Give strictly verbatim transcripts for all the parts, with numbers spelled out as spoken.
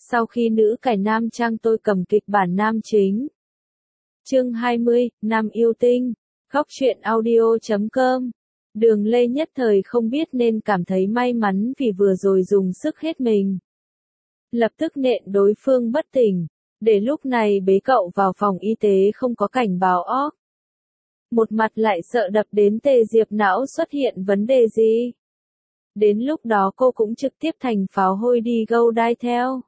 Sau khi nữ cải nam trang tôi cầm kịch bản nam chính. Chương hai mươi, Nam yêu tinh. Góc truyện audio chấm com. Đường Lê nhất thời không biết nên cảm thấy may mắn vì vừa rồi dùng sức hết mình. Lập tức nện đối phương bất tỉnh, để lúc này bế cậu vào phòng y tế không có cảnh báo óc. Một mặt lại sợ đập đến Tề Diệp não xuất hiện vấn đề gì. Đến lúc đó cô cũng trực tiếp thành pháo hôi đi gâu đai theo.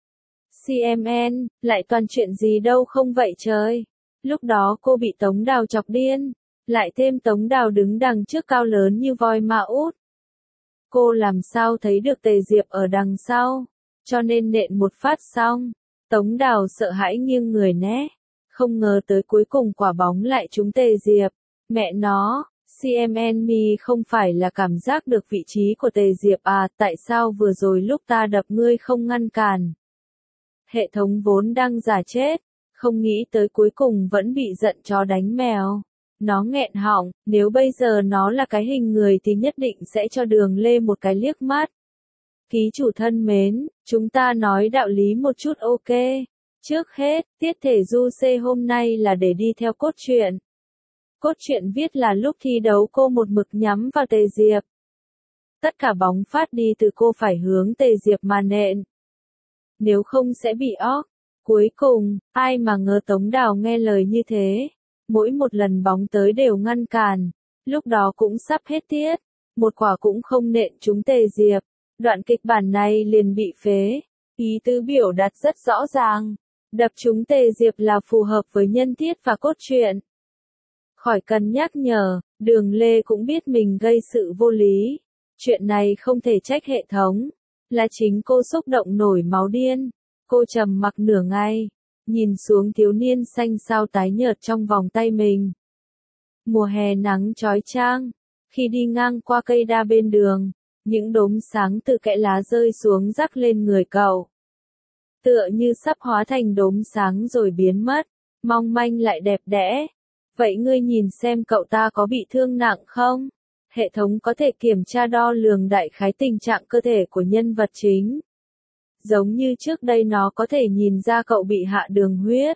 xê em en, lại toàn chuyện gì đâu không vậy trời. Lúc đó cô bị Tống Đào chọc điên, lại thêm Tống Đào đứng đằng trước cao lớn như voi ma út. Cô làm sao thấy được Tề Diệp ở đằng sau, cho nên nện một phát xong, Tống Đào sợ hãi nghiêng người né. Không ngờ tới cuối cùng quả bóng lại trúng Tề Diệp. Mẹ nó, xê em en mi không phải là cảm giác được vị trí của Tề Diệp à, tại sao vừa rồi lúc ta đập ngươi không ngăn cản? Hệ thống vốn đang giả chết, không nghĩ tới cuối cùng vẫn bị giận chó đánh mèo. Nó nghẹn họng, nếu bây giờ nó là cái hình người thì nhất định sẽ cho Đường Lê một cái liếc mắt. Ký chủ thân mến, chúng ta nói đạo lý một chút ok. Trước hết, tiết thể du xê hôm nay là để đi theo cốt truyện. Cốt truyện viết là lúc thi đấu cô một mực nhắm vào Tề Diệp. Tất cả bóng phát đi từ cô phải hướng Tề Diệp mà nện. Nếu không sẽ bị óc. Cuối cùng, ai mà ngờ Tống Đào nghe lời như thế. Mỗi một lần bóng tới đều ngăn cản. Lúc đó cũng sắp hết tiết. Một quả cũng không nện trúng Tề Diệp. Đoạn kịch bản này liền bị phế. Ý tứ biểu đạt rất rõ ràng. Đập trúng Tề Diệp là phù hợp với nhân tiết và cốt truyện. Khỏi cần nhắc nhở, Đường Lê cũng biết mình gây sự vô lý. Chuyện này không thể trách hệ thống. Là chính cô xúc động nổi máu điên. Cô trầm mặc nửa ngày, nhìn xuống thiếu niên xanh xao tái nhợt trong vòng tay mình. Mùa hè nắng chói chang, khi đi ngang qua cây đa bên đường, những đốm sáng từ kẽ lá rơi xuống rắc lên người cậu. Tựa như sắp hóa thành đốm sáng rồi biến mất, mong manh lại đẹp đẽ. Vậy ngươi nhìn xem cậu ta có bị thương nặng không? Hệ thống có thể kiểm tra đo lường đại khái tình trạng cơ thể của nhân vật chính. Giống như trước đây nó có thể nhìn ra cậu bị hạ đường huyết.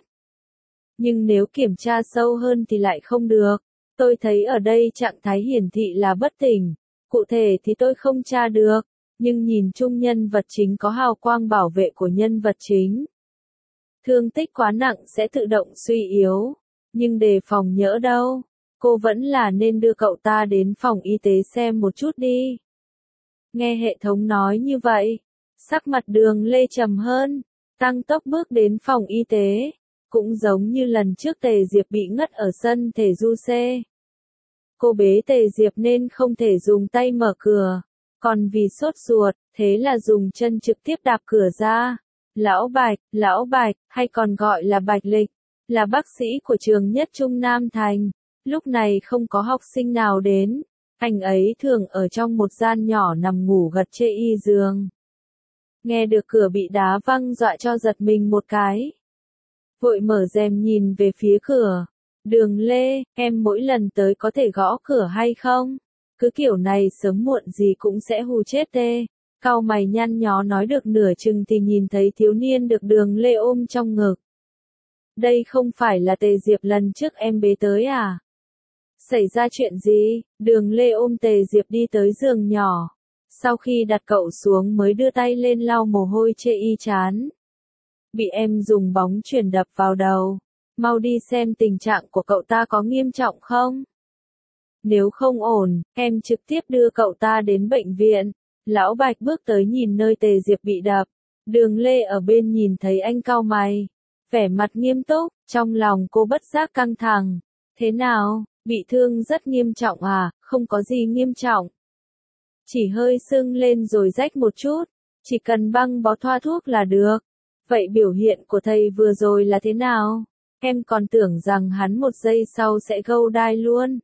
Nhưng nếu kiểm tra sâu hơn thì lại không được. Tôi thấy ở đây trạng thái hiển thị là bất tỉnh. Cụ thể thì tôi không tra được. Nhưng nhìn chung nhân vật chính có hào quang bảo vệ của nhân vật chính. Thương tích quá nặng sẽ tự động suy yếu. Nhưng đề phòng nhỡ đâu. Cô vẫn là nên đưa cậu ta đến phòng y tế xem một chút đi. Nghe hệ thống nói như vậy. Sắc mặt Đường Lê trầm hơn, tăng tốc bước đến phòng y tế, cũng giống như lần trước Tề Diệp bị ngất ở sân thể du xê. Cô bế Tề Diệp nên không thể dùng tay mở cửa, còn vì sốt ruột, thế là dùng chân trực tiếp đạp cửa ra. Lão Bạch, Lão Bạch, hay còn gọi là Bạch Lịch, là bác sĩ của trường Nhất Trung Nam Thành, lúc này không có học sinh nào đến, anh ấy thường ở trong một gian nhỏ nằm ngủ gật chê y giường. Nghe được cửa bị đá văng dọa cho giật mình một cái. Vội mở rèm nhìn về phía cửa. Đường Lê, em mỗi lần tới có thể gõ cửa hay không? Cứ kiểu này sớm muộn gì cũng sẽ hù chết tê. Cau mày nhăn nhó nói được nửa chừng thì nhìn thấy thiếu niên được Đường Lê ôm trong ngực. Đây không phải là Tề Diệp lần trước em bế tới à? Xảy ra chuyện gì? Đường Lê ôm Tề Diệp đi tới giường nhỏ. Sau khi đặt cậu xuống mới đưa tay lên lau mồ hôi chê y chán. Bị em dùng bóng chuyền đập vào đầu. Mau đi xem tình trạng của cậu ta có nghiêm trọng không? Nếu không ổn, em trực tiếp đưa cậu ta đến bệnh viện. Lão Bạch bước tới nhìn nơi Tề Diệp bị đập. Đường Lê ở bên nhìn thấy anh cau mày. Vẻ mặt nghiêm túc, trong lòng cô bất giác căng thẳng. Thế nào, bị thương rất nghiêm trọng à? Không có gì nghiêm trọng. Chỉ hơi sưng lên rồi rách một chút, chỉ cần băng bó thoa thuốc là được. Vậy biểu hiện của thầy vừa rồi là thế nào? Em còn tưởng rằng hắn một giây sau sẽ gâu đai luôn.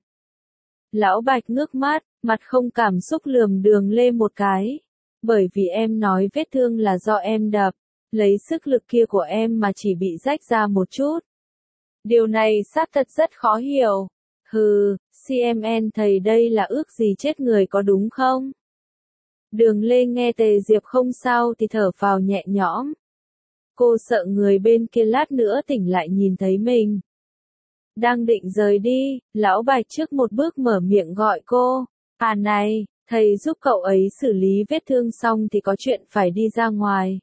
Lão Bạch ngước mắt, mặt không cảm xúc lườm Đường Lê một cái. Bởi vì em nói vết thương là do em đập, lấy sức lực kia của em mà chỉ bị rách ra một chút. Điều này xác thật rất khó hiểu. Hừ, xê em en thầy đây là ước gì chết người có đúng không? Đường Lê nghe Tề Diệp không sao thì thở phào nhẹ nhõm. Cô sợ người bên kia lát nữa tỉnh lại nhìn thấy mình. Đang định rời đi, lão Bạch trước một bước mở miệng gọi cô. À này, thầy giúp cậu ấy xử lý vết thương xong thì có chuyện phải đi ra ngoài.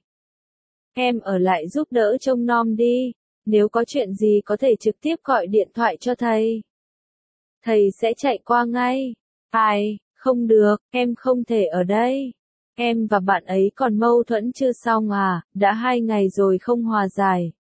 Em ở lại giúp đỡ trông nom đi, nếu có chuyện gì có thể trực tiếp gọi điện thoại cho thầy. Thầy sẽ chạy qua ngay. Ai, không được, em không thể ở đây. Em và bạn ấy còn mâu thuẫn chưa xong à, đã hai ngày rồi không hòa giải.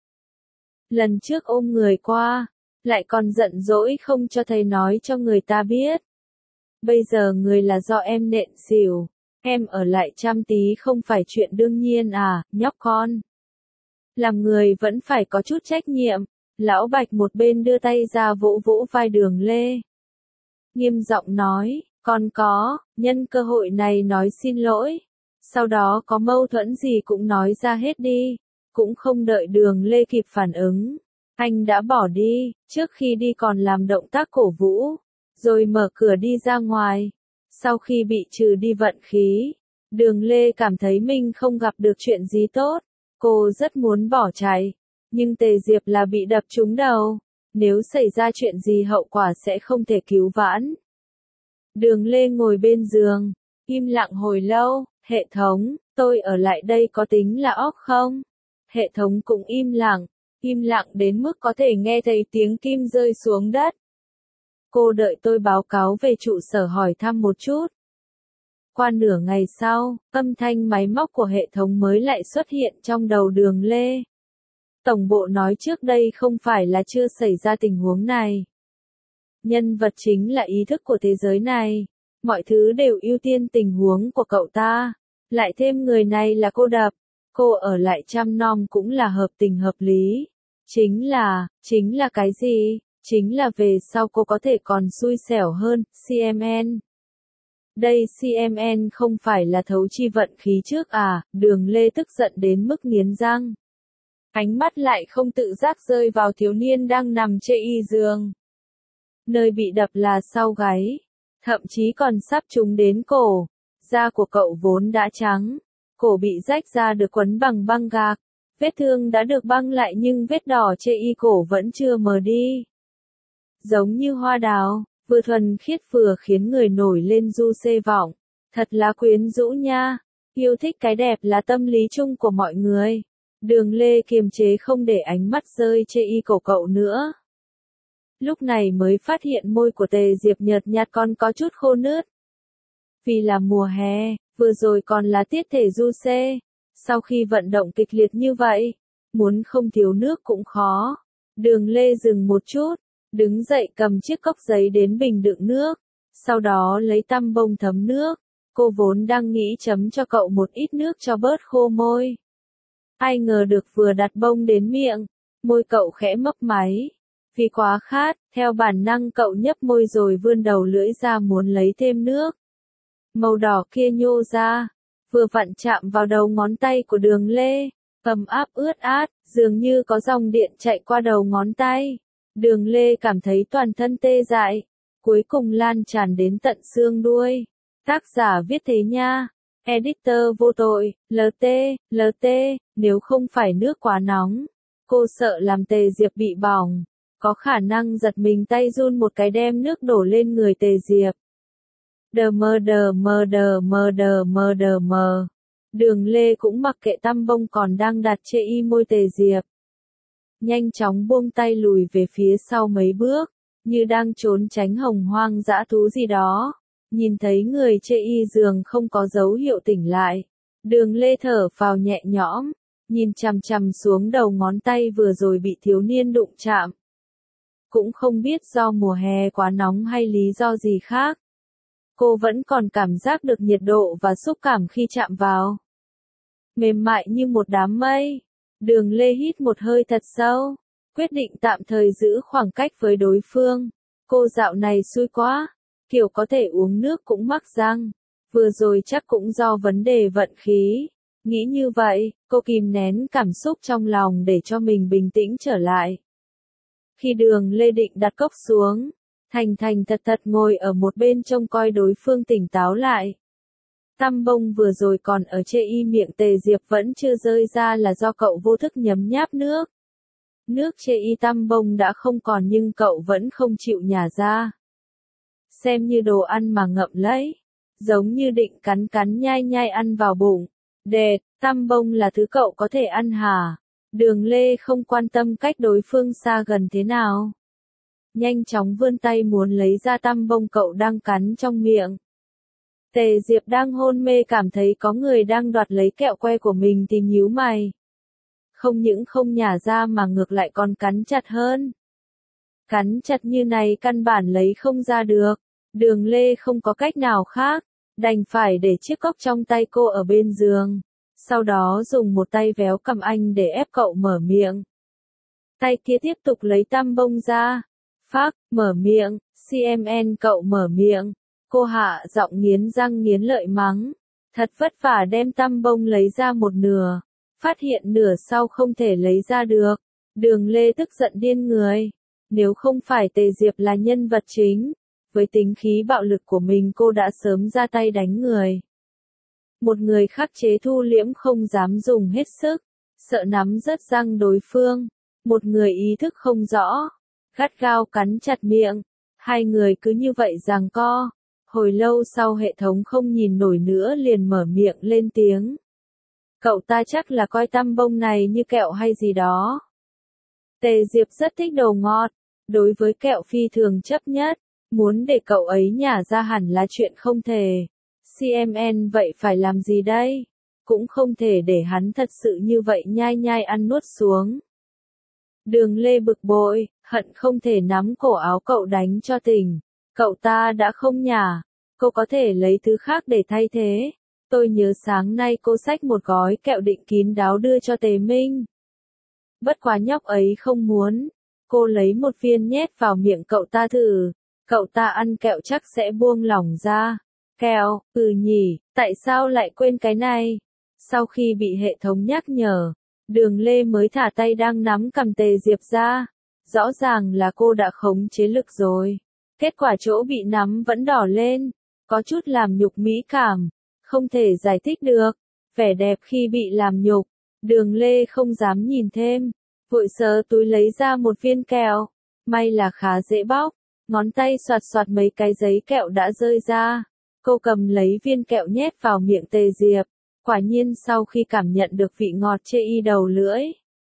Lần trước ôm người qua, lại còn giận dỗi không cho thầy nói cho người ta biết. Bây giờ người là do em nện xỉu, em ở lại chăm tí không phải chuyện đương nhiên à, nhóc con. Làm người vẫn phải có chút trách nhiệm. Lão Bạch một bên đưa tay ra vỗ vỗ vai Đường Lê. Nghiêm giọng nói, con có, nhân cơ hội này nói xin lỗi. Sau đó có mâu thuẫn gì cũng nói ra hết đi. Cũng không đợi Đường Lê kịp phản ứng. Anh đã bỏ đi, trước khi đi còn làm động tác cổ vũ. Rồi mở cửa đi ra ngoài. Sau khi bị trừ đi vận khí, Đường Lê cảm thấy mình không gặp được chuyện gì tốt. Cô rất muốn bỏ chạy, nhưng Tề Diệp là bị đập trúng đầu. Nếu xảy ra chuyện gì hậu quả sẽ không thể cứu vãn. Đường Lê ngồi bên giường, im lặng hồi lâu. Hệ thống, tôi ở lại đây có tính là óc không? Hệ thống cũng im lặng, im lặng đến mức có thể nghe thấy tiếng kim rơi xuống đất. Cô đợi tôi báo cáo về trụ sở hỏi thăm một chút. Qua nửa ngày sau, âm thanh máy móc của hệ thống mới lại xuất hiện trong đầu Đường Lê. Tổng bộ nói trước đây không phải là chưa xảy ra tình huống này. Nhân vật chính là ý thức của thế giới này. Mọi thứ đều ưu tiên tình huống của cậu ta. Lại thêm người này là cô đập. Cô ở lại chăm nom cũng là hợp tình hợp lý. Chính là, chính là cái gì? Chính là về sau cô có thể còn xui xẻo hơn, xê em en. Đây xê em en không phải là thấu chi vận khí trước à, Đường Lê tức giận đến mức nghiến răng. Ánh mắt lại không tự giác rơi vào thiếu niên đang nằm trên y giường. Nơi bị đập là sau gáy, thậm chí còn sắp trúng đến cổ. Da của cậu vốn đã trắng, cổ bị rách ra được quấn bằng băng gạc. Vết thương đã được băng lại nhưng vết đỏ trên y cổ vẫn chưa mờ đi. Giống như hoa đào, vừa thuần khiết vừa khiến người nổi lên du xê vọng. Thật là quyến rũ nha. Yêu thích cái đẹp là tâm lý chung của mọi người. Đường Lê kiềm chế không để ánh mắt rơi trên y cổ cậu nữa. Lúc này mới phát hiện môi của Tề Diệp nhợt nhạt còn có chút khô nướt. Vì là mùa hè, vừa rồi còn là tiết thể du xê. Sau khi vận động kịch liệt như vậy, muốn không thiếu nước cũng khó. Đường Lê dừng một chút, đứng dậy cầm chiếc cốc giấy đến bình đựng nước. Sau đó lấy tăm bông thấm nước. Cô vốn đang nghĩ chấm cho cậu một ít nước cho bớt khô môi. Ai ngờ được vừa đặt bông đến miệng, môi cậu khẽ mấp máy. Vì quá khát, theo bản năng cậu nhấp môi rồi vươn đầu lưỡi ra muốn lấy thêm nước. Màu đỏ kia nhô ra, vừa vặn chạm vào đầu ngón tay của Đường Lê, ấm áp ướt át, dường như có dòng điện chạy qua đầu ngón tay. Đường Lê cảm thấy toàn thân tê dại, cuối cùng lan tràn đến tận xương đuôi. Tác giả viết thế nha. Editor vô tội, lờ tê, lờ tê, nếu không phải nước quá nóng, cô sợ làm Tề Diệp bị bỏng, có khả năng giật mình tay run một cái đem nước đổ lên người Tề Diệp. Đờ mờ đờ mờ đờ mờ đờ mờ đờ mờ. Đường Lê cũng mặc kệ tăm bông còn đang đặt trên y môi Tề Diệp. Nhanh chóng buông tay lùi về phía sau mấy bước, như đang trốn tránh hồng hoang dã thú gì đó. Nhìn thấy người trên y giường không có dấu hiệu tỉnh lại. Đường Lê thở phào nhẹ nhõm, nhìn chằm chằm xuống đầu ngón tay vừa rồi bị thiếu niên đụng chạm. Cũng không biết do mùa hè quá nóng hay lý do gì khác. Cô vẫn còn cảm giác được nhiệt độ và xúc cảm khi chạm vào. Mềm mại như một đám mây. Đường Lê hít một hơi thật sâu, quyết định tạm thời giữ khoảng cách với đối phương. Cô dạo này xui quá, kiểu có thể uống nước cũng mắc răng. Vừa rồi chắc cũng do vấn đề vận khí. Nghĩ như vậy, cô kìm nén cảm xúc trong lòng để cho mình bình tĩnh trở lại. Khi Đường Lê định đặt cốc xuống, thành thành thật thật ngồi ở một bên trông coi đối phương tỉnh táo lại. Tăm bông vừa rồi còn ở chê y miệng Tề Diệp vẫn chưa rơi ra là do cậu vô thức nhấm nháp nước. Nước chê y tăm bông đã không còn nhưng cậu vẫn không chịu nhả ra. Xem như đồ ăn mà ngậm lấy. Giống như định cắn cắn nhai nhai ăn vào bụng. Đệt, tăm bông là thứ cậu có thể ăn hả? Đường Lê không quan tâm cách đối phương xa gần thế nào. Nhanh chóng vươn tay muốn lấy ra tăm bông cậu đang cắn trong miệng. Tề Diệp đang hôn mê cảm thấy có người đang đoạt lấy kẹo que của mình thì nhíu mày. Không những không nhả ra mà ngược lại còn cắn chặt hơn. Cắn chặt như này căn bản lấy không ra được. Đường Lê không có cách nào khác, đành phải để chiếc cốc trong tay cô ở bên giường. Sau đó dùng một tay véo cầm anh để ép cậu mở miệng. Tay kia tiếp tục lấy tăm bông ra. Phác, mở miệng, xê em en cậu mở miệng. Cô hạ giọng nghiến răng nghiến lợi mắng. Thật vất vả đem tăm bông lấy ra một nửa. Phát hiện nửa sau không thể lấy ra được. Đường Lê tức giận điên người. Nếu không phải Tề Diệp là nhân vật chính, với tính khí bạo lực của mình cô đã sớm ra tay đánh người. Một người khắc chế thu liễm không dám dùng hết sức, sợ nắm rớt răng đối phương. Một người ý thức không rõ, gắt gao cắn chặt miệng. Hai người cứ như vậy giằng co. Hồi lâu sau hệ thống không nhìn nổi nữa liền mở miệng lên tiếng. Cậu ta chắc là coi tăm bông này như kẹo hay gì đó. Tề Diệp rất thích đồ ngọt, đối với kẹo phi thường chấp nhất, muốn để cậu ấy nhả ra hẳn là chuyện không thể. xê em en vậy phải làm gì đây? Cũng không thể để hắn thật sự như vậy nhai nhai ăn nuốt xuống. Đường Lê bực bội, hận không thể nắm cổ áo cậu đánh cho tỉnh. Cậu ta đã không nhả, cô có thể lấy thứ khác để thay thế. Tôi nhớ sáng nay cô xách một gói kẹo định kín đáo đưa cho Tề Minh. Bất quá nhóc ấy không muốn. Cô lấy một viên nhét vào miệng cậu ta thử. Cậu ta ăn kẹo chắc sẽ buông lỏng ra. Kẹo, ừ nhỉ, tại sao lại quên cái này? Sau khi bị hệ thống nhắc nhở, Đường Lê mới thả tay đang nắm cầm Tề Diệp ra. Rõ ràng là cô đã khống chế lực rồi. Kết quả chỗ bị nắm vẫn đỏ lên. Có chút làm nhục mỹ cảm. Không thể giải thích được. Vẻ đẹp khi bị làm nhục. Đường Lê không dám nhìn thêm. Vội sờ túi lấy ra một viên kẹo. May là khá dễ bóc. Ngón tay xoạt xoạt mấy cái giấy kẹo đã rơi ra. Cô cầm lấy viên kẹo nhét vào miệng Tề Diệp. Quả nhiên sau khi cảm nhận được vị ngọt chê y đầu lưỡi.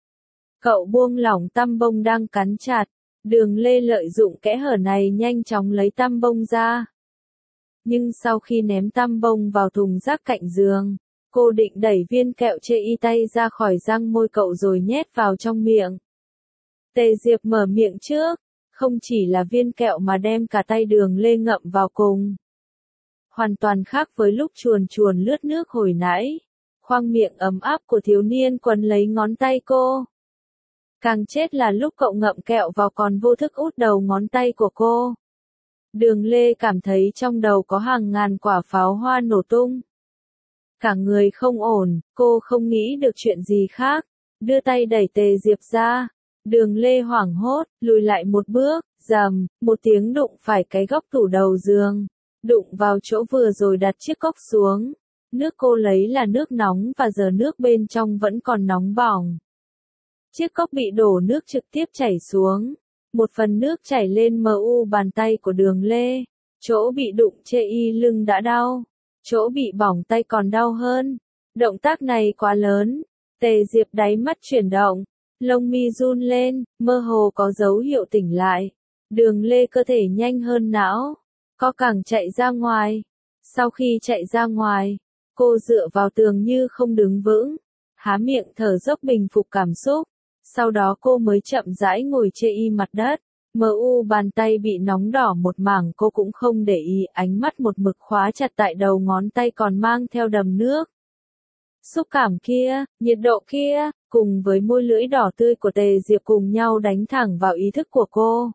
Cậu buông lỏng tăm bông đang cắn chặt. Đường Lê lợi dụng kẽ hở này nhanh chóng lấy tăm bông ra. Nhưng sau khi ném tăm bông vào thùng rác cạnh giường, cô định đẩy viên kẹo chê y tay ra khỏi răng môi cậu rồi nhét vào trong miệng. Tề Diệp mở miệng trước, không chỉ là viên kẹo mà đem cả tay Đường Lê ngậm vào cùng. Hoàn toàn khác với lúc chuồn chuồn lướt nước hồi nãy. Khoang miệng ấm áp của thiếu niên quấn lấy ngón tay cô. Càng chết là lúc cậu ngậm kẹo vào còn vô thức út đầu ngón tay của cô. Đường Lê cảm thấy trong đầu có hàng ngàn quả pháo hoa nổ tung. Cả người không ổn, cô không nghĩ được chuyện gì khác. Đưa tay đẩy Tề Diệp ra. Đường Lê hoảng hốt, lùi lại một bước, rầm, một tiếng đụng phải cái góc tủ đầu giường. Đụng vào chỗ vừa rồi đặt chiếc cốc xuống. Nước cô lấy là nước nóng và giờ nước bên trong vẫn còn nóng bỏng. Chiếc cốc bị đổ nước trực tiếp chảy xuống. Một phần nước chảy lên mờ u bàn tay của Đường Lê. Chỗ bị đụng chê y lưng đã đau. Chỗ bị bỏng tay còn đau hơn. Động tác này quá lớn. Tề Diệp đáy mắt chuyển động. Lông mi run lên, mơ hồ có dấu hiệu tỉnh lại. Đường Lê cơ thể nhanh hơn não. Co cẳng chạy ra ngoài. Sau khi chạy ra ngoài, cô dựa vào tường như không đứng vững. Há miệng thở dốc bình phục cảm xúc. Sau đó cô mới chậm rãi ngồi chê y mặt đất. Mờ u bàn tay bị nóng đỏ một mảng cô cũng không để ý, ánh mắt một mực khóa chặt tại đầu ngón tay còn mang theo đầm nước. Xúc cảm kia, nhiệt độ kia, cùng với môi lưỡi đỏ tươi của Tề Diệp cùng nhau đánh thẳng vào ý thức của cô.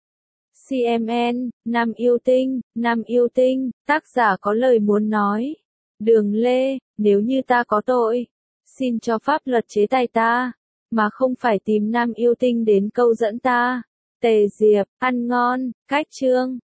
xê em en, Nam yêu tinh, Nam yêu tinh, tác giả có lời muốn nói. Đường Lê, nếu như ta có tội, xin cho pháp luật chế tài ta, mà không phải tìm Nam yêu tinh đến câu dẫn ta. Tề Diệp, ăn ngon, cách chương.